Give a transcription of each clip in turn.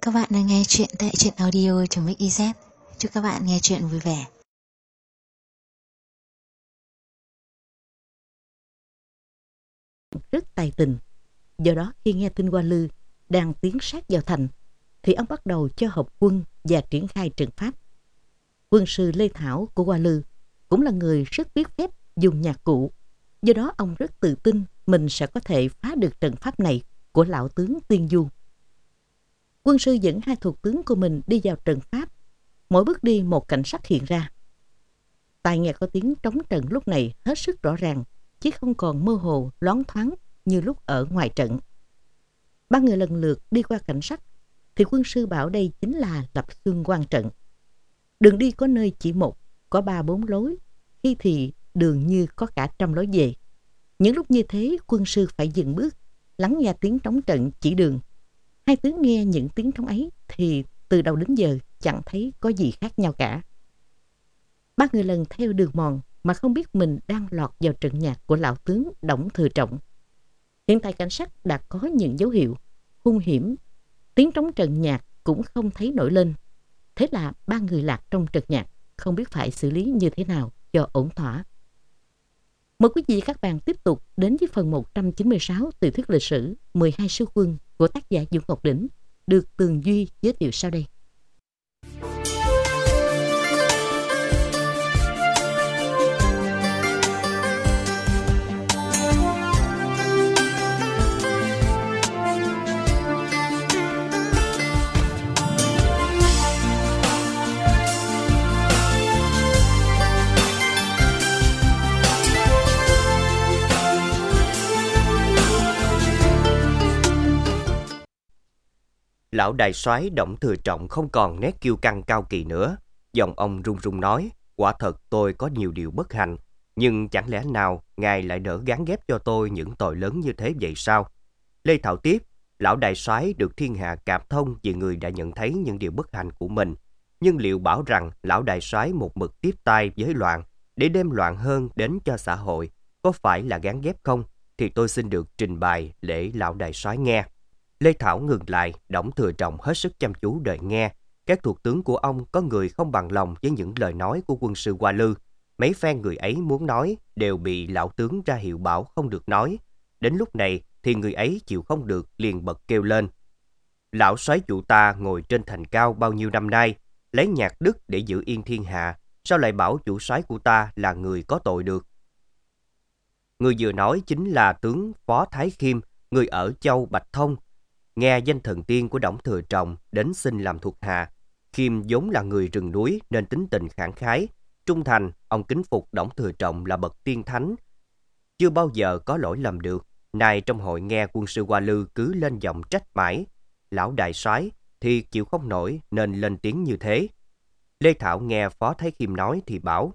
Các bạn đang nghe chuyện tại truyện audio.mix.iz. Chúc các bạn nghe chuyện vui vẻ. Rất tài tình. Do đó khi nghe tin Hoa Lư đang tiến sát vào thành thì ông bắt đầu cho họp quân và triển khai trận pháp. Quân sư Lê Thảo của Hoa Lư cũng là người rất biết phép dùng nhạc cụ. Do đó ông rất tự tin mình sẽ có thể phá được trận pháp này của lão tướng Tiên Du. Quân sư dẫn hai thuộc tướng của mình đi vào trận pháp. Mỗi bước đi một cảnh sắc hiện ra. Tai nghe có tiếng trống trận lúc này hết sức rõ ràng, chứ không còn mơ hồ loáng thoáng như lúc ở ngoài trận. Ba người lần lượt đi qua cảnh sắc thì quân sư bảo đây chính là Lập Xuân Quan trận. Đường đi có nơi chỉ một, có 3-4 lối, khi thì đường như có cả 100 lối về. Những lúc như thế quân sư phải dừng bước, lắng nghe tiếng trống trận chỉ đường. Hai tướng nghe những tiếng trống ấy thì từ đầu đến giờ chẳng thấy có gì khác nhau cả. Ba người lần theo đường mòn mà không biết mình đang lọt vào trận nhạc của lão tướng Đổng Thừa Trọng. Hiện tại cảnh sát đã có những dấu hiệu hung hiểm, tiếng trống trận nhạc cũng không thấy nổi lên. Thế là ba người lạc trong trận nhạc, không biết phải xử lý như thế nào cho ổn thỏa. Mời quý vị các bạn tiếp tục đến với phần 196 tiểu thuyết lịch sử 12 sứ quân của tác giả Dũng Ngọc Đỉnh, được Tường Duy giới thiệu sau đây. Lão đại soái Đổng Thừa Trọng không còn nét kiêu căng cao kỳ nữa. Giọng ông run run nói, quả thật tôi có nhiều điều bất hạnh, nhưng chẳng lẽ nào ngài lại nỡ gán ghép cho tôi những tội lớn như thế vậy sao? Lê Thảo tiếp, lão đại soái được thiên hạ cảm thông vì người đã nhận thấy những điều bất hạnh của mình. Nhưng liệu bảo rằng lão đại soái một mực tiếp tay với loạn để đem loạn hơn đến cho xã hội, có phải là gán ghép không? Thì tôi xin được trình bày để lão đại soái nghe. Lê Thảo ngừng lại, Đổng Thừa Trọng hết sức chăm chú đợi nghe. Các thuộc tướng của ông có người không bằng lòng với những lời nói của quân sư Hoa Lư. Mấy phen người ấy muốn nói đều bị lão tướng ra hiệu bảo không được nói. Đến lúc này thì người ấy chịu không được liền bật kêu lên. Lão soái chủ ta ngồi trên thành cao bao nhiêu năm nay, lấy nhạc đức để giữ yên thiên hạ, sao lại bảo chủ soái của ta là người có tội được? Người vừa nói chính là tướng Phó Thái Khiêm, người ở châu Bạch Thông. Nghe danh thần tiên của Đổng Thừa Trọng đến xin làm thuộc hạ. Khiêm vốn là người rừng núi nên tính tình khẳng khái, trung thành, ông kính phục Đổng Thừa Trọng là bậc tiên thánh, chưa bao giờ có lỗi lầm được. Nay trong hội nghe quân sư Hoa Lư cứ lên giọng trách mãi, lão đại soái thì chịu không nổi nên lên tiếng như thế. Lê Thảo nghe Phó Thái Khiêm nói thì bảo,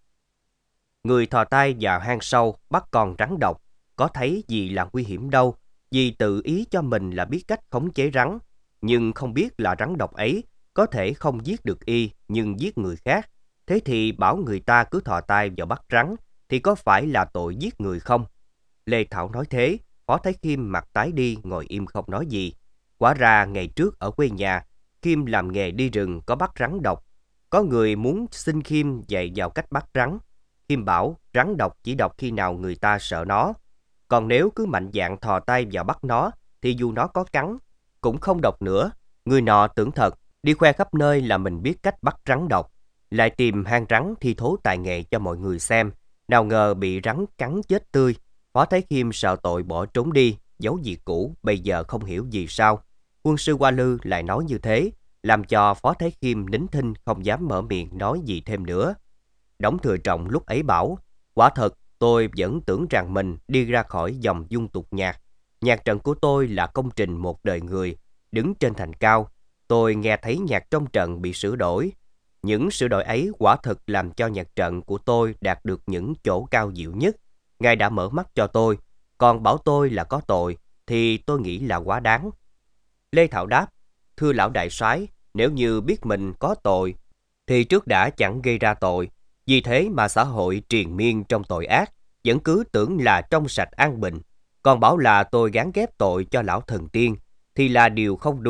người thò tay vào hang sâu bắt con rắn độc, có thấy gì là nguy hiểm đâu. Vì tự ý cho mình là biết cách khống chế rắn, nhưng không biết là rắn độc ấy có thể không giết được y nhưng giết người khác. Thế thì bảo người ta cứ thò tay vào bắt rắn thì có phải là tội giết người không? Lê Thảo nói thế, Phó Thái Khiêm mặt tái đi ngồi im không nói gì. Quả ra ngày trước ở quê nhà, Khiêm làm nghề đi rừng có bắt rắn độc. Có người muốn xin Khiêm dạy vào cách bắt rắn. Khiêm bảo rắn độc chỉ độc khi nào người ta sợ nó. Còn nếu cứ mạnh dạn thò tay vào bắt nó, thì dù nó có cắn, cũng không độc nữa. Người nọ tưởng thật, đi khoe khắp nơi là mình biết cách bắt rắn độc. Lại tìm hang rắn thi thố tài nghệ cho mọi người xem. Nào ngờ bị rắn cắn chết tươi. Phó Thái Khiêm sợ tội bỏ trốn đi, giấu việc cũ, bây giờ không hiểu vì sao. Quân sư Hoa Lư lại nói như thế, làm cho Phó Thái Khiêm nín thinh không dám mở miệng nói gì thêm nữa. Đổng Thừa Trọng lúc ấy bảo, quả thật, tôi vẫn tưởng rằng mình đi ra khỏi dòng dung tục nhạc. Nhạc trận của tôi là công trình một đời người. Đứng trên thành cao, tôi nghe thấy nhạc trong trận bị sửa đổi. Những sửa đổi ấy quả thực làm cho nhạc trận của tôi đạt được những chỗ cao diệu nhất. Ngài đã mở mắt cho tôi, còn bảo tôi là có tội, thì tôi nghĩ là quá đáng. Lê Thảo đáp, thưa lão đại soái, nếu như biết mình có tội, thì trước đã chẳng gây ra tội. Vì thế mà xã hội triền miên trong tội ác, vẫn cứ tưởng là trong sạch an bình. Còn bảo là tôi gán ghép tội cho lão thần tiên, thì là điều không đúng.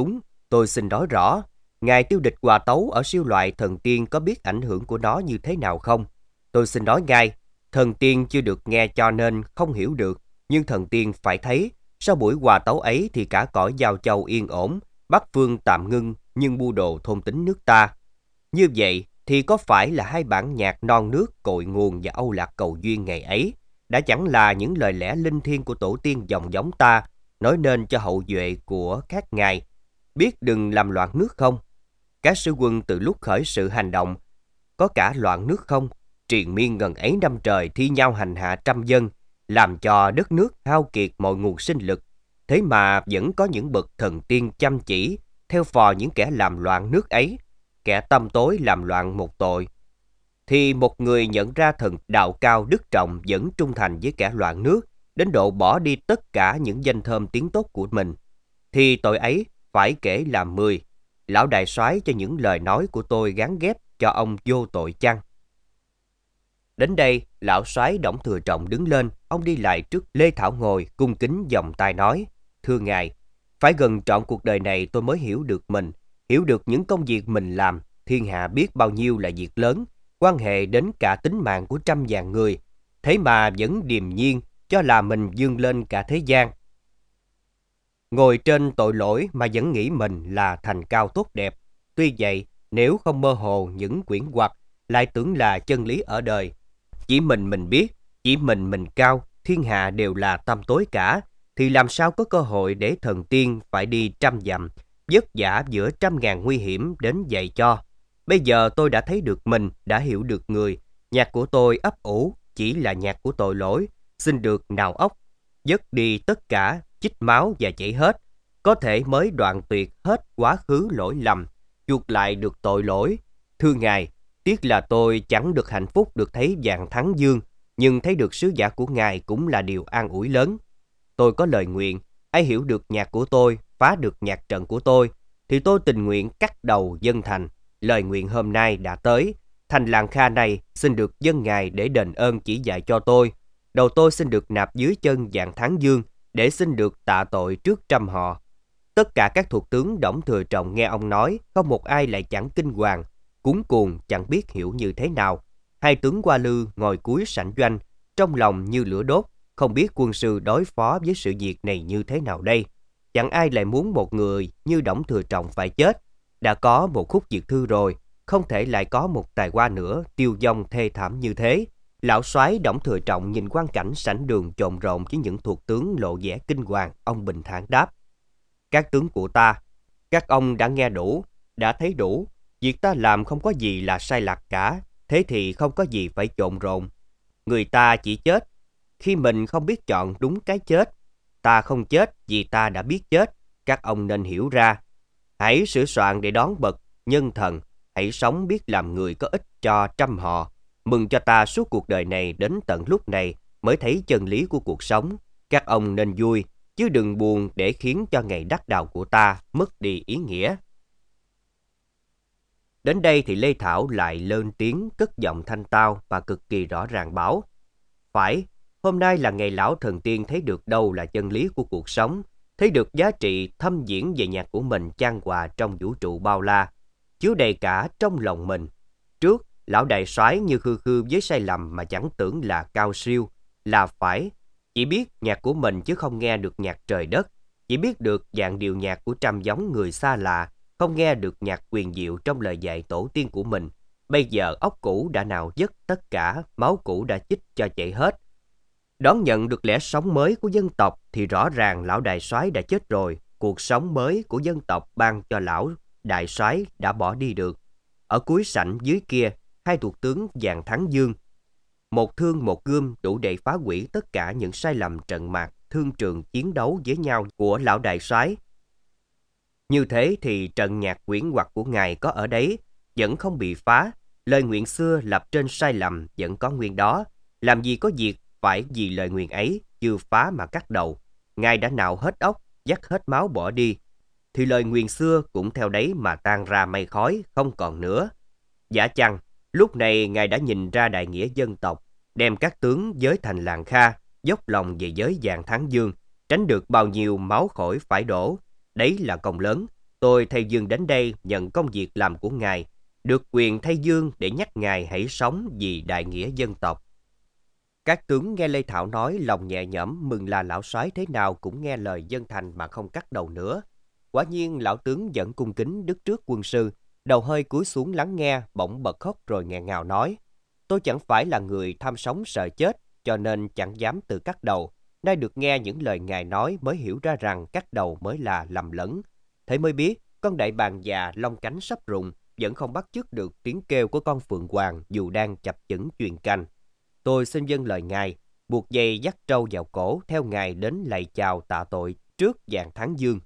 Tôi xin nói rõ, ngài tiêu địch Hòa Tấu ở siêu loại thần tiên có biết ảnh hưởng của nó như thế nào không? Tôi xin nói ngay, thần tiên chưa được nghe cho nên không hiểu được, nhưng thần tiên phải thấy, sau buổi Hòa Tấu ấy thì cả cõi Giao Châu yên ổn, Bắc Phương tạm ngưng, nhưng mưu đồ thôn tính nước ta. Như vậy thì có phải là hai bản nhạc Non Nước Cội Nguồn và Âu Lạc Cầu Duyên ngày ấy đã chẳng là những lời lẽ linh thiêng của tổ tiên dòng giống ta, nói nên cho hậu duệ của các ngài biết đừng làm loạn nước không? Các sư quân từ lúc khởi sự hành động có cả loạn nước không? Triền miên ngần ấy năm trời thi nhau hành hạ trăm dân, làm cho đất nước hao kiệt mọi nguồn sinh lực. Thế mà vẫn có những bậc thần tiên chăm chỉ theo phò những kẻ làm loạn nước ấy, kẻ tăm tối làm loạn một tội. Thì một người nhận ra thần đạo cao đức trọng vẫn trung thành với kẻ loạn nước, đến độ bỏ đi tất cả những danh thơm tiếng tốt của mình, thì tội ấy phải kể làm 10. Lão đại soái cho những lời nói của tôi gán ghép cho ông vô tội chăng? Đến đây, lão soái Đổng Thừa Trọng đứng lên, ông đi lại trước Lê Thảo ngồi, cung kính vòng tay nói: Thưa ngài, phải gần trọn cuộc đời này tôi mới hiểu được mình, hiểu được những công việc mình làm. Thiên hạ biết bao nhiêu là việc lớn, quan hệ đến cả tính mạng của trăm vạn người, thế mà vẫn điềm nhiên cho là mình vươn lên cả thế gian. Ngồi trên tội lỗi mà vẫn nghĩ mình là thành cao tốt đẹp. Tuy vậy, nếu không mơ hồ những quyển hoặc, lại tưởng là chân lý ở đời. Chỉ mình biết, chỉ mình cao, thiên hạ đều là tăm tối cả, thì làm sao có cơ hội để thần tiên phải đi trăm dặm, vất vả giữa trăm ngàn nguy hiểm đến dạy cho. Bây giờ tôi đã thấy được mình, đã hiểu được người. Nhạc của tôi ấp ủ chỉ là nhạc của tội lỗi, xin được nào óc, dứt đi tất cả, chích máu và chảy hết, có thể mới đoạn tuyệt hết quá khứ lỗi lầm, chuộc lại được tội lỗi. Thưa ngài, tiếc là tôi chẳng được hạnh phúc được thấy vạn thắng dương, nhưng thấy được sứ giả của ngài cũng là điều an ủi lớn. Tôi có lời nguyện, ai hiểu được nhạc của tôi, phá được nhạc trận của tôi, thì tôi tình nguyện cắt đầu dâng thành. Lời nguyện hôm nay đã tới, thành làng Kha này xin được dâng ngài để đền ơn chỉ dạy cho tôi. Đầu tôi xin được nạp dưới chân vạn thắng dương, để xin được tạ tội trước trăm họ. Tất cả các thuộc tướng Đổng Thừa Trọng nghe ông nói, không một ai lại chẳng kinh hoàng, cuống cuồng chẳng biết hiểu như thế nào. Hai tướng Hoa Lư ngồi cuối sảnh doanh, trong lòng như lửa đốt, không biết quân sư đối phó với sự việc này như thế nào đây. Chẳng ai lại muốn một người như Đổng Thừa Trọng phải chết. Đã có một khúc diệt thư rồi, không thể lại có một tài hoa nữa tiêu vong thê thảm như thế. Lão soái Đổng Thừa Trọng nhìn quang cảnh sảnh đường chồn rộn với những thuộc tướng lộ vẻ kinh hoàng, ông bình thản đáp: Các tướng của ta, các ông đã nghe đủ, đã thấy đủ, việc ta làm không có gì là sai lạc cả, thế thì không có gì phải chồn rộn. Người ta chỉ chết khi mình không biết chọn đúng cái chết. Ta không chết vì ta đã biết chết, các ông nên hiểu ra. Hãy sửa soạn để đón bậc nhân thần, hãy sống biết làm người có ích cho trăm họ. Mừng cho ta suốt cuộc đời này đến tận lúc này mới thấy chân lý của cuộc sống. Các ông nên vui, chứ đừng buồn để khiến cho ngày đắc đạo của ta mất đi ý nghĩa. Đến đây thì Lê Thảo lại lên tiếng cất giọng thanh tao và cực kỳ rõ ràng bảo: Phải, hôm nay là ngày lão thần tiên thấy được đâu là chân lý của cuộc sống, thấy được giá trị thâm diễn về nhạc của mình chan hòa trong vũ trụ bao la, chứa đầy cả trong lòng mình. Trước, lão đại soái như khư khư với sai lầm mà chẳng tưởng là cao siêu, là phải. Chỉ biết nhạc của mình chứ không nghe được nhạc trời đất, chỉ biết được dạng điệu nhạc của trăm giống người xa lạ, không nghe được nhạc quyền diệu trong lời dạy tổ tiên của mình. Bây giờ óc cũ đã nào dứt tất cả, máu cũ đã chích cho chạy hết. Đón nhận được lẽ sống mới của dân tộc thì rõ ràng lão đại soái đã chết rồi, cuộc sống mới của dân tộc ban cho lão đại soái đã bỏ đi được. Ở cuối sảnh dưới kia, hai thuộc tướng Vạn Thắng Dương, một thương một gươm đủ để phá hủy tất cả những sai lầm trận mạc, thương trường chiến đấu với nhau của lão đại soái. Như thế thì trận nhạc quyển hoặc của ngài có ở đấy vẫn không bị phá, lời nguyện xưa lập trên sai lầm vẫn có nguyên đó. Làm gì có việc phải vì lời nguyện ấy chưa phá mà cắt đầu. Ngài đã nạo hết óc, dắt hết máu bỏ đi, thì lời nguyền xưa cũng theo đấy mà tan ra mây khói, không còn nữa. Giả chăng lúc này ngài đã nhìn ra đại nghĩa dân tộc, đem các tướng giới thành làng Kha, dốc lòng về giới Vạn Thắng Dương, tránh được bao nhiêu máu khỏi phải đổ. Đấy là công lớn. Tôi thay Dương đến đây nhận công việc làm của ngài, được quyền thay Dương để nhắc ngài hãy sống vì đại nghĩa dân tộc. Các tướng nghe Lê Thảo nói lòng nhẹ nhõm, mừng là lão soái thế nào cũng nghe lời dân thành mà không cắt đầu nữa. Quả nhiên lão tướng vẫn cung kính đứng trước quân sư, đầu hơi cúi xuống lắng nghe, bỗng bật khóc rồi nghẹn ngào nói: tôi chẳng phải là người tham sống sợ chết, cho nên chẳng dám tự cắt đầu. Nay được nghe những lời ngài nói mới hiểu ra rằng cắt đầu mới là lầm lẫn. Thế mới biết con đại bàng già lông cánh sắp rụng vẫn không bắt chước được tiếng kêu của con phượng hoàng dù đang chập chững chuyền canh. Tôi xin dâng lời ngài, buộc dây dắt trâu vào cổ theo ngài đến lạy chào tạ tội trước vạn Thắng Dương.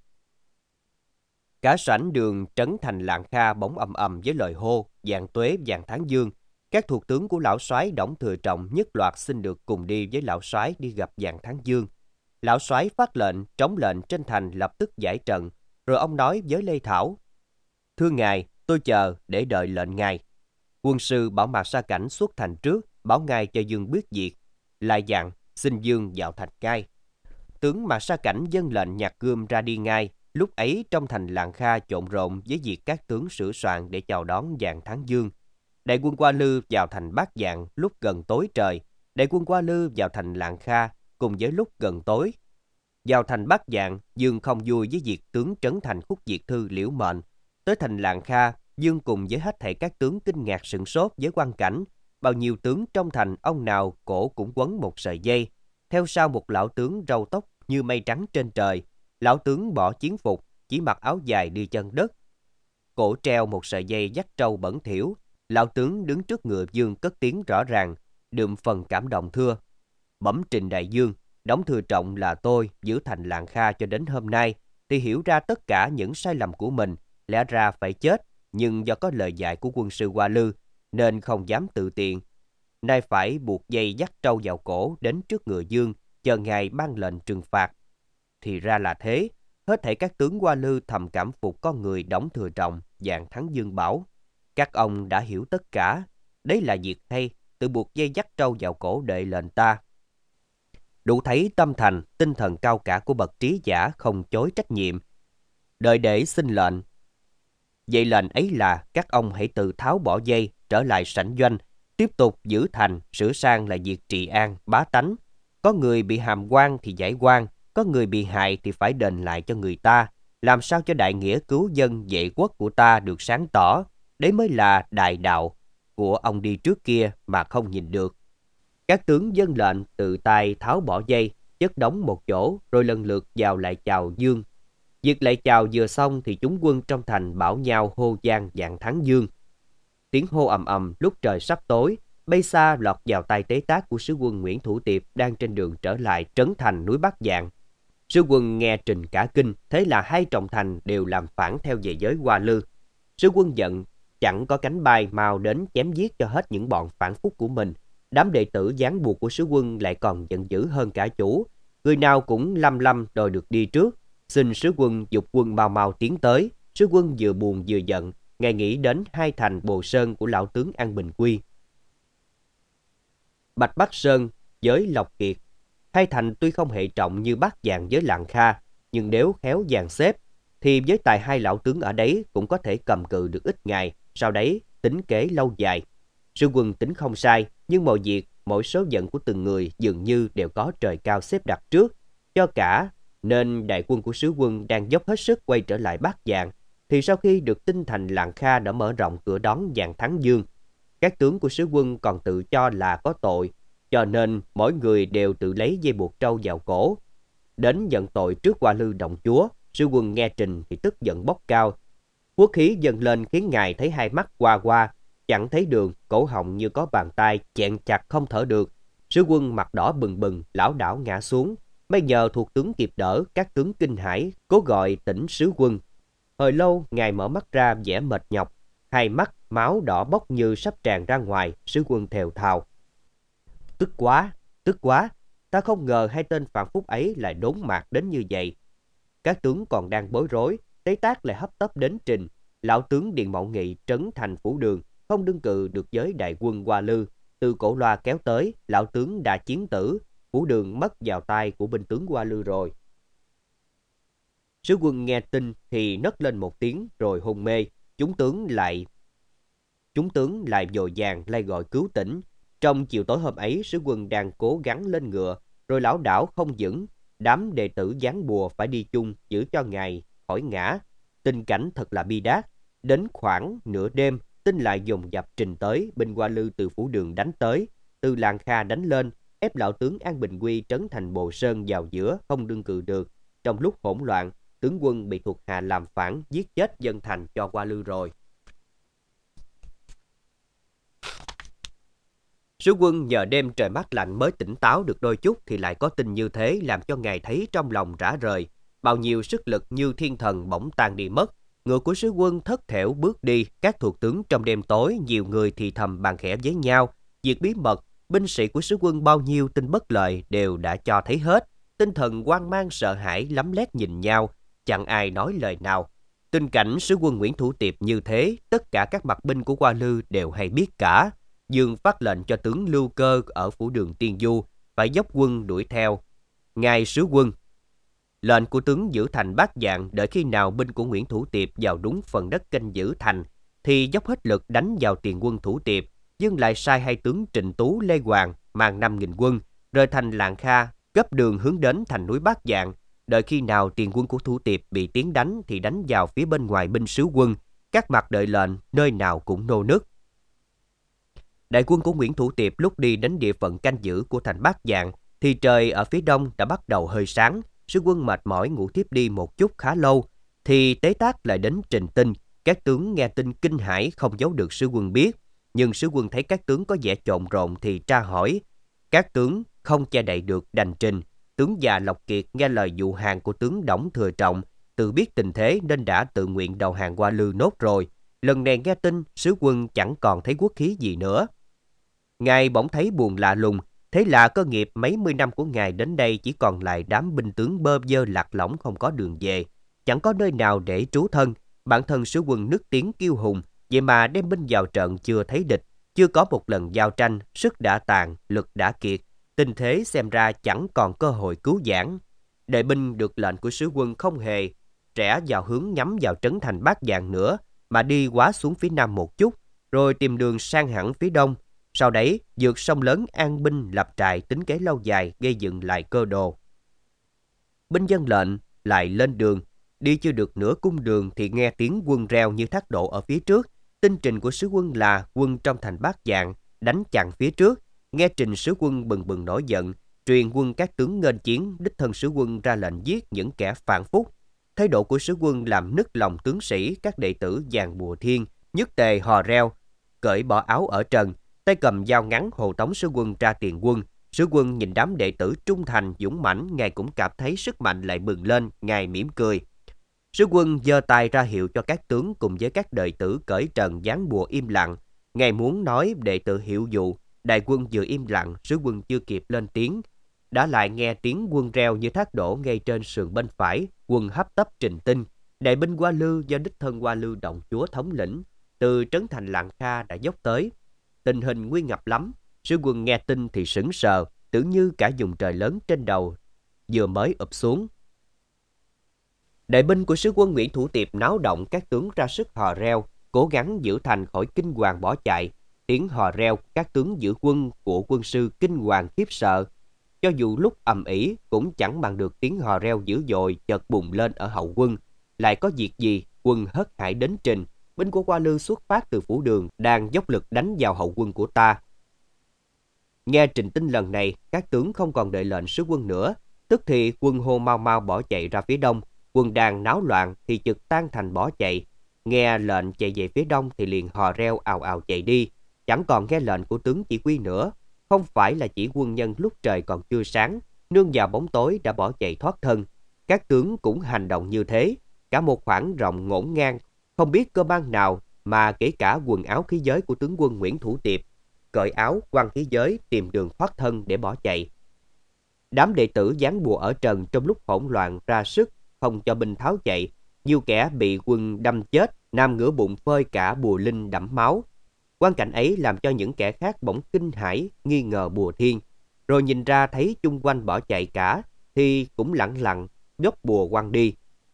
Cả sảnh đường trấn thành Lạng Kha bỗng ầm ầm với lời hô vạn tuế vạn Thắng Dương. Các thuộc tướng của lão soái Đổng Thừa Trọng nhất loạt xin được cùng đi với lão soái đi gặp vạn Thắng Dương. Lão soái phát lệnh trống lệnh trên thành lập tức giải trận, rồi ông nói với Lê Thảo: thưa ngài, tôi chờ để đợi lệnh ngài. Quân sư bảo Mạc Sa Cảnh xuất thành trước, bảo ngài cho Dương biết việc, lại dặn xin Dương vào thành ngay. Tướng Mạc Sa Cảnh dâng lệnh nhặt gươm ra đi ngay. Lúc ấy trong thành Lạng Kha trộn rộn với việc các tướng sửa soạn để chào đón vạn Thắng Dương. Đại quân Hoa Lư vào thành Bát Dạng lúc gần tối trời. Đại quân Hoa Lư vào thành Lạng Kha cùng với lúc gần tối. Vào thành Bát Dạng, Dương không vui với việc tướng trấn thành Khúc Diệt Thư liễu mệnh. Tới thành Lạng Kha, Dương cùng với hết thảy các tướng kinh ngạc sửng sốt với quang cảnh. Bao nhiêu tướng trong thành, ông nào cổ cũng quấn một sợi dây. Theo sau một lão tướng râu tóc như mây trắng trên trời. Lão tướng bỏ chiến phục, chỉ mặc áo dài đi chân đất. Cổ treo một sợi dây dắt trâu bẩn thỉu. Lão tướng đứng trước ngựa Dương cất tiếng rõ ràng, đượm phần cảm động thưa: bẩm trình đại Dương, Đổng Thừa Trọng là tôi giữ thành Lạng Kha cho đến hôm nay thì hiểu ra tất cả những sai lầm của mình, lẽ ra phải chết, nhưng do có lời dạy của quân sư Hoa Lư nên không dám tự tiện. Nay phải buộc dây dắt trâu vào cổ đến trước ngựa Dương, chờ ngài ban lệnh trừng phạt. Thì ra là thế, hết thảy các tướng Hoa Lư thầm cảm phục con người Đổng Thừa Trọng, vạn Thắng Dương bảo: các ông đã hiểu tất cả, đấy là việc hay, tự buộc dây dắt trâu vào cổ đợi lệnh ta. Đủ thấy tâm thành, tinh thần cao cả của bậc trí giả không chối trách nhiệm. Đợi để xin lệnh. Vậy lệnh ấy là các ông hãy tự tháo bỏ dây, trở lại sảnh doanh, tiếp tục giữ thành, sửa sang lại việc trị an, bá tánh. Có người bị hàm quan thì giải quan, có người bị hại thì phải đền lại cho người ta, làm sao cho đại nghĩa cứu dân vệ quốc của ta được sáng tỏ. Đấy mới là đại đạo của ông đi trước kia mà không nhìn được. Các tướng dân lệnh tự tay tháo bỏ dây, chất đóng một chỗ, rồi lần lượt vào lại chào Dương. Việc lại chào vừa xong thì chúng quân trong thành bảo nhau hô vang vạn Thắng Dương. Tiếng hô ầm ầm lúc trời sắp tối, bay xa lọt vào tai tế tác của sứ quân Nguyễn Thủ Tiệp đang trên đường trở lại trấn thành núi Bắc Dạng. Sứ quân nghe trình cả kinh, thế là hai trọng thành đều làm phản theo về giới Hoa Lư. Sứ quân giận, chẳng có cánh bay mau đến chém giết cho hết những bọn phản phúc của mình. Đám đệ tử gián buộc của sứ quân lại còn giận dữ hơn cả chủ. Người nào cũng lăm lăm đòi được đi trước. Xin sứ quân dục quân mau mau tiến tới. Sứ quân vừa buồn vừa giận, ngài nghĩ đến hai thành Bồ Sơn của lão tướng An Bình Quy, Bạch Bắc Sơn với Lộc Kiệt. Hai thành tuy không hệ trọng như Bát Dạng với Lạng Kha, nhưng nếu khéo dàn xếp thì với tài hai lão tướng ở đấy cũng có thể cầm cự được ít ngày, sau đấy tính kế lâu dài. Sứ quân tính không sai, nhưng mọi việc, mỗi số phận của từng người dường như đều có trời cao xếp đặt trước cho cả, nên đại quân của sứ quân đang dốc hết sức quay trở lại Bát Dạng. Thì sau khi được tin thành Lạng Kha đã mở rộng cửa đón vạn Thắng Dương, các tướng của sứ quân còn tự cho là có tội, cho nên mỗi người đều tự lấy dây buộc trâu vào cổ đến nhận tội trước Hoa Lư động chúa. Sứ quân nghe trình thì tức giận bốc cao, quốc khí dâng lên khiến ngài thấy hai mắt hoa hoa, chẳng thấy đường, cổ họng như có bàn tay chẹn chặt không thở được. Sứ quân mặt đỏ bừng bừng, lảo đảo ngã xuống. May nhờ thuộc tướng kịp đỡ, các tướng kinh hãi cố gọi tỉnh sứ quân. Hồi lâu ngài mở mắt ra vẻ mệt nhọc, hai mắt máu đỏ bốc như sắp tràn ra ngoài. Sứ quân thều thào: tức quá, ta không ngờ hai tên phản phúc ấy lại đốn mạc đến như vậy. Các tướng còn đang bối rối, Tế Tác lại hấp tấp đến trình. Lão tướng Điền Mậu Nghị trấn thành Phủ Đường, không đương cự được với đại quân Hoa Lư. Từ cổ loa kéo tới, lão tướng đã chiến tử. Phủ Đường mất vào tay của binh tướng Hoa Lư rồi. Sứ quân nghe tin thì nấc lên một tiếng rồi hôn mê. Chúng tướng lại vội vàng lay gọi cứu tỉnh. Trong chiều tối hôm ấy, sứ quân đang cố gắng lên ngựa, rồi lảo đảo không vững. Đám đệ tử giáng bùa phải đi chung giữ cho ngài khỏi ngã. Tình cảnh thật là bi đát. Đến khoảng nửa đêm, tin lại dồn dập trình tới. Binh Hoa Lư từ phủ đường đánh tới, từ làng Kha đánh lên, ép lão tướng An Bình Quy trấn thành Bồ Sơn vào giữa, không đương cự được. Trong lúc hỗn loạn, tướng quân bị thuộc hạ làm phản, giết chết dân thành cho Hoa Lư rồi. Sứ quân nhờ đêm trời mát lạnh mới tỉnh táo được đôi chút thì lại có tin như thế, làm cho ngài thấy trong lòng rã rời. Bao nhiêu sức lực như thiên thần bỗng tan đi mất. Ngựa của sứ quân thất thểu bước đi. Các thuộc tướng trong đêm tối, nhiều người thì thầm bàn khẽ với nhau. Việc bí mật, binh sĩ của sứ quân bao nhiêu tin bất lợi đều đã cho thấy hết. Tinh thần hoang mang sợ hãi lắm lét nhìn nhau, chẳng ai nói lời nào. Tình cảnh sứ quân Nguyễn Thủ Tiệp như thế, tất cả các mặt binh của Hoa Lư đều hay biết cả. Dương phát lệnh cho tướng Lưu Cơ ở phủ đường Tiên Du phải dốc quân đuổi theo. Ngài sứ quân, lệnh của tướng giữ thành Bát Dạng, đợi khi nào binh của Nguyễn Thủ Tiệp vào đúng phần đất canh giữ thành thì dốc hết lực đánh vào tiền quân Thủ Tiệp. Dương lại sai hai tướng Trịnh Tú, Lê Hoàng mang 5.000 quân rời thành Lạng Kha, gấp đường hướng đến thành núi Bát Dạng. Đợi khi nào tiền quân của Thủ Tiệp bị tiến đánh thì đánh vào phía bên ngoài binh sứ quân. Các mặt đợi lệnh, nơi nào cũng nô nức. Đại quân của Nguyễn Thủ Tiệp lúc đi đến địa phận canh giữ của thành Bát Dạng thì trời ở phía đông đã bắt đầu hơi sáng. Sứ quân mệt mỏi ngủ thiếp đi một chút khá lâu thì Tế Tác lại đến trình tin. Các tướng nghe tin kinh hãi, không giấu được sứ quân biết. Nhưng sứ quân thấy các tướng có vẻ trộn rộn thì tra hỏi. Các tướng không che đậy được đành trình. Tướng già Lộc Kiệt nghe lời dụ hàng của tướng Đổng Thừa Trọng, tự biết tình thế nên đã tự nguyện đầu hàng Hoa Lư nốt rồi. Lần này nghe tin, sứ quân chẳng còn thấy quốc khí gì nữa. Ngài bỗng thấy buồn lạ lùng. Thế là cơ nghiệp mấy mươi năm của ngài đến đây chỉ còn lại đám binh tướng bơ vơ lạc lõng, không có đường về, chẳng có nơi nào để trú thân. Bản thân sứ quân nức tiếng kiêu hùng, vậy mà đem binh vào trận chưa thấy địch, chưa có một lần giao tranh, sức đã tàn, lực đã kiệt, tình thế xem ra chẳng còn cơ hội cứu vãn. Đại binh được lệnh của sứ quân không hề rẽ vào hướng nhắm vào trấn thành Bát Dạng nữa, mà đi quá xuống phía nam một chút, rồi tìm đường sang hẳn phía đông. Sau đấy, vượt sông lớn an binh lập trại, tính kế lâu dài, gây dựng lại cơ đồ. Binh dân lệnh lại lên đường, đi chưa được nửa cung đường thì nghe tiếng quân reo như thác độ ở phía trước. Tin trình của sứ quân là quân trong thành Bát Dạng đánh chặn phía trước. Nghe trình, sứ quân bừng bừng nổi giận, truyền quân các tướng nghênh chiến. Đích thân sứ quân ra lệnh giết những kẻ phản phúc. Thái độ của sứ quân làm nức lòng tướng sĩ. Các đệ tử dàn bùa thiên nhất tề hò reo, cởi bỏ áo ở trần, tay cầm dao ngắn hộ tống sứ quân ra tiền quân. Sứ quân nhìn đám đệ tử trung thành dũng mãnh, ngài cũng cảm thấy sức mạnh lại bừng lên, ngài mỉm cười. Sứ quân giơ tay ra hiệu cho các tướng cùng với các đệ tử cởi trần dán bùa im lặng. Ngài muốn nói đệ tử hiệu dụ. Đại quân vừa im lặng, sứ quân chưa kịp lên tiếng, đã lại nghe tiếng quân reo như thác đổ ngay trên sườn bên phải. Quân hấp tấp trình tin. Đại binh Hoa Lư do đích thân Hoa Lư Động Chúa thống lĩnh, từ trấn thành Lạng Kha đã dốc tới. Tình hình nguy ngập lắm. Sứ quân nghe tin thì sững sờ, tưởng như cả vùng trời lớn trên đầu vừa mới ụp xuống. Đại binh của sứ quân Nguyễn Thủ Tiệp náo động, các tướng ra sức hò reo, cố gắng giữ thành khỏi kinh hoàng bỏ chạy. Tiếng hò reo các tướng giữ quân của quân sư kinh hoàng khiếp sợ. Cho dù lúc ầm ĩ cũng chẳng bằng được tiếng hò reo dữ dội chợt bùng lên ở hậu quân. Lại có việc gì? Quân hớt hải đến trình. Binh của Hoa Lư xuất phát từ phủ đường, đang dốc lực đánh vào hậu quân của ta. Nghe trình tin lần này, các tướng không còn đợi lệnh sứ quân nữa. Tức thì quân hô mau mau bỏ chạy ra phía đông. Quân đang náo loạn thì chực tan thành bỏ chạy. Nghe lệnh chạy về phía đông thì liền hò reo ào ào chạy đi. Chẳng còn nghe lệnh của tướng chỉ huy nữa. Không phải là chỉ quân nhân lúc trời còn chưa sáng, nương vào bóng tối đã bỏ chạy thoát thân. Các tướng cũng hành động như thế. Cả một khoảng rộng ngổn ngang, không biết cơ ban nào mà kể cả quần áo khí giới của tướng quân Nguyễn Thủ Tiệp, cởi áo quăng khí giới tìm đường thoát thân để bỏ chạy. Đám đệ tử dán bùa ở trần trong lúc hỗn loạn ra sức không cho binh tháo chạy. Nhiều kẻ bị quân đâm chết, nằm ngửa bụng phơi cả bùa linh đẫm máu. Quan cảnh ấy làm cho những kẻ khác bỗng kinh hãi, nghi ngờ bùa thiên. Rồi nhìn ra thấy chung quanh bỏ chạy cả thì cũng lẳng lặng dốc bùa quăng đi.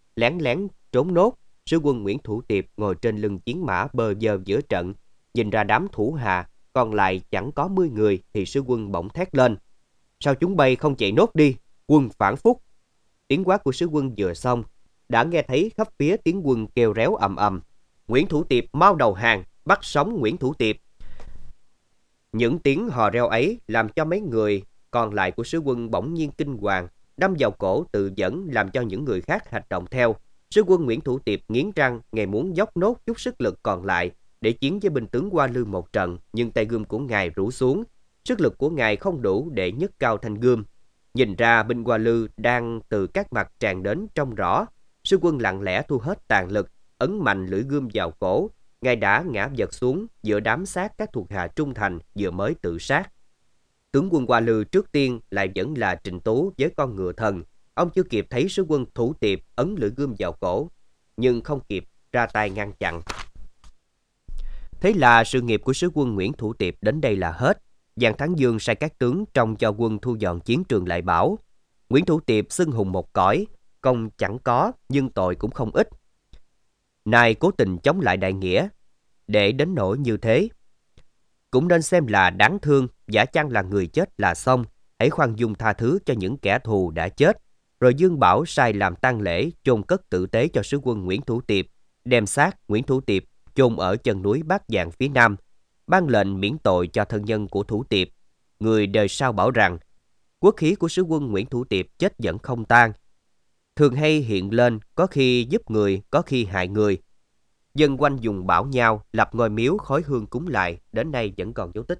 lén lén trốn nốt. Sứ quân Nguyễn Thủ Tiệp ngồi trên lưng chiến mã bơ vơ giữa trận, nhìn ra đám thủ hạ còn lại chẳng có 10 người thì sứ quân bỗng thét lên: sao chúng bay không chạy nốt đi, quân phản phúc. Tiếng quát của sứ quân vừa xong, đã nghe thấy khắp phía tiếng quân kêu réo ầm ầm: Nguyễn Thủ Tiệp mau đầu hàng, bắt sống Nguyễn Thủ Tiệp. Những tiếng hò reo ấy làm cho mấy người còn lại của sứ quân bỗng nhiên kinh hoàng, đâm vào cổ tự dẫn, làm cho những người khác hành động theo. Sứ quân Nguyễn Thủ Tiệp nghiến răng, ngài muốn dốc nốt chút sức lực còn lại để chiến với binh tướng Hoa Lư một trận, nhưng tay gươm của ngài rũ xuống, sức lực của ngài không đủ để nhấc cao thanh gươm. Nhìn ra binh Hoa Lư đang từ các mặt tràn đến trông rõ. Sứ quân lặng lẽ thu hết tàn lực, ấn mạnh lưỡi gươm vào cổ. Ngài đã ngã vật xuống giữa đám xác các thuộc hạ trung thành vừa mới tự sát. Tướng quân Hoa Lư trước tiên lại vẫn là Trịnh Tú với con ngựa thần. Ông chưa kịp thấy sứ quân Thủ Tiệp ấn lưỡi gươm vào cổ, nhưng không kịp ra tay ngăn chặn. Thế là sự nghiệp của sứ quân Nguyễn Thủ Tiệp đến đây là hết. Giang Thắng Dương sai các tướng trông cho quân thu dọn chiến trường lại bảo: Nguyễn Thủ Tiệp xưng hùng một cõi, công chẳng có nhưng tội cũng không ít. Nay cố tình chống lại đại nghĩa, để đến nỗi như thế, cũng nên xem là đáng thương. Giả chăng là người chết là xong, hãy khoan dung tha thứ cho những kẻ thù đã chết. Rồi Dương Bảo sai làm tang lễ, chôn cất tử tế cho sứ quân Nguyễn Thủ Tiệp, đem xác Nguyễn Thủ Tiệp chôn ở chân núi Bát Dạng phía nam, ban lệnh miễn tội cho thân nhân của Thủ Tiệp. Người đời sau bảo rằng quốc khí của sứ quân Nguyễn Thủ Tiệp chết vẫn không tan, thường hay hiện lên, có khi giúp người, có khi hại người. Dân quanh dùng bảo nhau lập ngôi miếu khói hương cúng lại, đến nay vẫn còn dấu tích.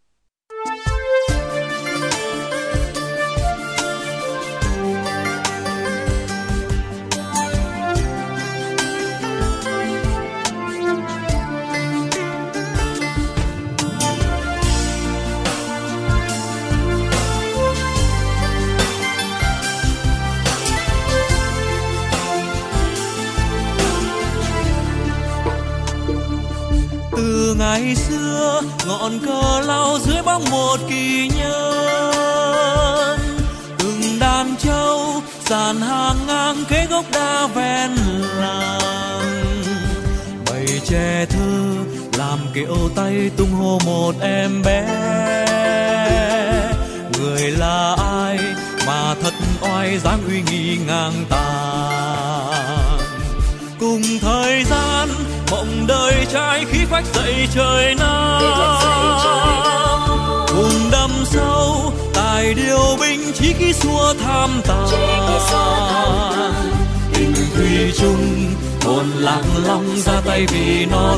Từ ngày xưa ngọn cờ lao dưới bóng một kỳ nhân, từng đàn trâu sàn hàng ngang kế gốc đa ven làng, bầy trẻ thơ làm kiệu tay tung hô một em bé. Người là ai mà thật oai dáng uy nghi ngang tàn, cùng thời gian mộng đời trai khí phách dậy trời Nam, cùng đâm sâu tài điều binh chí khí xua tham tàn. Tình thủy chung hồn lạc long ra tay vì non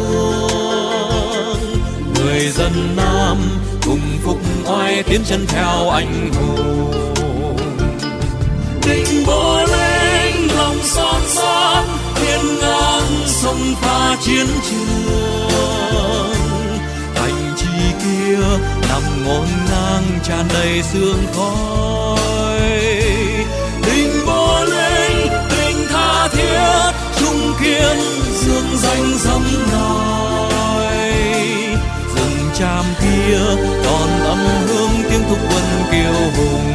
nước, người dân Nam cùng phục oai tiến chân theo anh hùng. Tình bố lên lòng son son hiên ngang sông pha chiến trường, thành trì kia nằm ngổn ngang tràn đầy sương khói. Tình bố lên tình tha thiết trung kiên dương danh dẫm nòi, rừng tràm kia còn âm hương tiếng thúc quân kiêu hùng.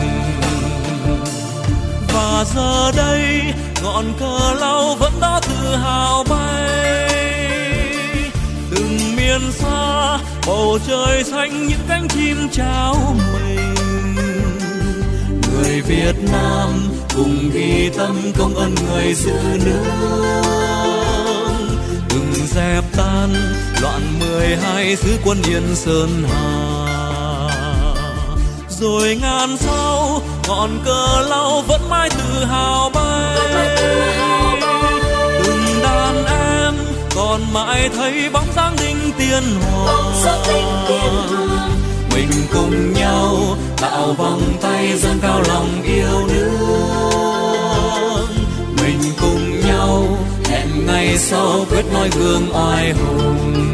Và giờ đây ngọn cờ lao vẫn đó tự hào bay, từng miền xa bầu trời xanh những cánh chim chào mình. Người Việt Nam cùng ghi tâm công ơn người giữ nước, từng dẹp tan loạn 12 xứ quân Yên Sơn Hà. Rồi ngàn sau ngọn cờ lao vẫn mãi tự hào bay, từng đàn em còn mãi thấy bóng dáng đinh tiên hoàng. Mình cùng nhau tạo vòng tay dâng cao lòng yêu nước, mình cùng nhau hẹn ngày sau quyết nói gương oai hùng.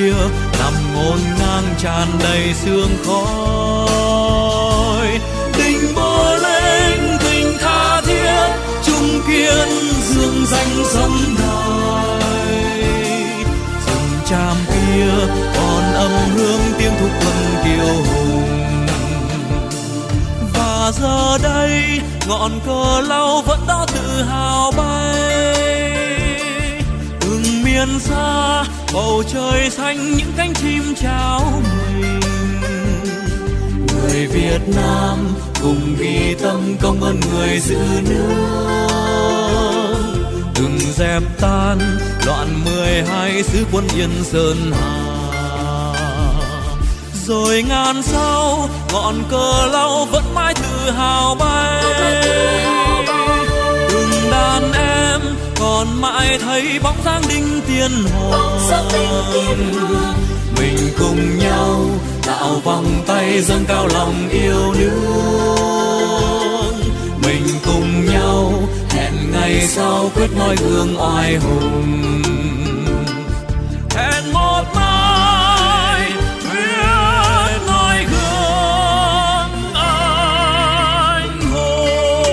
kia nằm ngổn ngang tràn đầy sương khói. Đình Bô Lênh tình tha thiết chung kiên dương danh sông đài. Rừng tràm kia còn âm hương tiếng thục quân kiêu hùng. Và giờ đây ngọn cờ lau vẫn đó tự hào bay. Từng miền xa bầu trời xanh những cánh chim chào mình. Người Việt Nam cùng ghi tâm công ơn người giữ nước. Từng dẹp tan loạn 12 sứ quân Yên Sơn Hà. Rồi ngàn sau ngọn cờ lau vẫn mãi tự hào bay. Từng đàn em còn mãi thấy bóng dáng Đinh Tiên Hoàng. Mình cùng nhau tạo vòng tay dâng cao lòng yêu nước. Mình cùng nhau hẹn ngày sau quyết noi gương oai hùng. Hẹn một mai quyết noi gương anh hùng.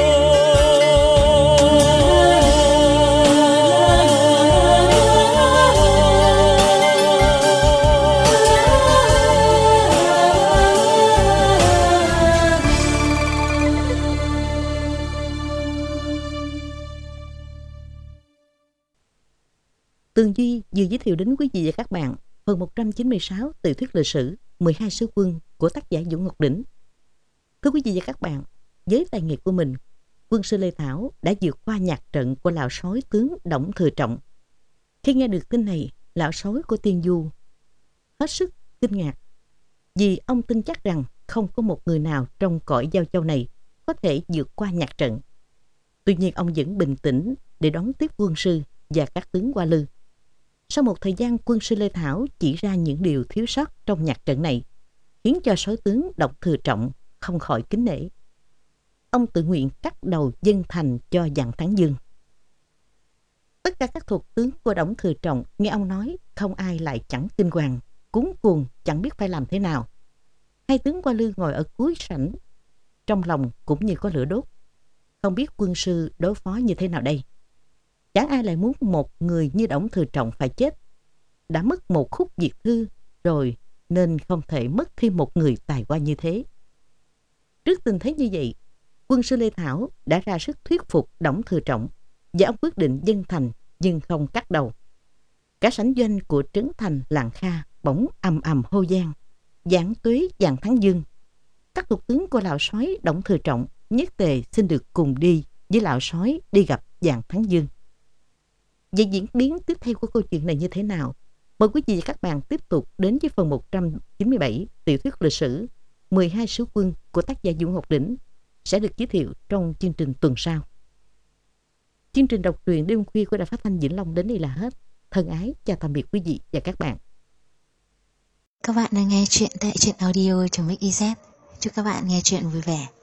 Tường Duy vừa giới thiệu đến quý vị và các bạn phần 196 tiểu thuyết lịch sử 12 sứ quân của tác giả Vũ Ngọc Đỉnh. Thưa quý vị và các bạn, với tài nghệ của mình, quân sư Lê Thảo đã vượt qua nhạc trận của lão sói tướng Đổng Thừa Trọng. Khi nghe được tin này, lão sói của Tiên Du hết sức kinh ngạc, vì ông tin chắc rằng không có một người nào trong cõi Giao Châu này có thể vượt qua nhạc trận. Tuy nhiên ông vẫn bình tĩnh để đón tiếp quân sư và các tướng Hoa Lư. Sau một thời gian, quân sư Lê Thảo chỉ ra những điều thiếu sót trong nhạc trận này, khiến cho sói tướng Đổng Thừa Trọng không khỏi kính nể. Ông tự nguyện cắt đầu dâng thành cho Vạn Thắng Dương. Tất cả các thuộc tướng của Đổng Thừa Trọng nghe ông nói, không ai lại chẳng kinh hoàng, cuống cuồng chẳng biết phải làm thế nào. Hai tướng Hoa Lư ngồi ở cuối sảnh, trong lòng cũng như có lửa đốt, không biết quân sư đối phó như thế nào đây. Chẳng ai lại muốn một người như Đổng Thừa Trọng phải chết. Đã mất một khúc Việt thư rồi, nên không thể mất thêm một người tài hoa như thế. Trước tình thế như vậy, quân sư Lê Thảo đã ra sức thuyết phục Đổng Thừa Trọng, và ông quyết định dâng thành nhưng không cắt đầu. Cả sảnh doanh của trấn thành Lạng Kha bỗng ầm ầm hô vang: Vạn tuế Vạn Thắng Dương! Các thuộc tướng của lão sói Đổng Thừa Trọng nhất tề xin được cùng đi với lão sói đi gặp Vạn Thắng Dương. Về diễn biến tiếp theo của câu chuyện này như thế nào? Mời quý vị và các bạn tiếp tục đến với phần 197 tiểu thuyết lịch sử 12 sứ quân của tác giả Vũ Ngọc Đỉnh sẽ được giới thiệu trong chương trình tuần sau. Chương trình đọc truyện đêm khuya của Đài Phát thanh Vĩnh Long đến đây là hết. Thân ái chào tạm biệt quý vị và các bạn. Các bạn đang nghe chuyện tại truyện audio.mix.iz. Chúc các bạn nghe chuyện vui vẻ.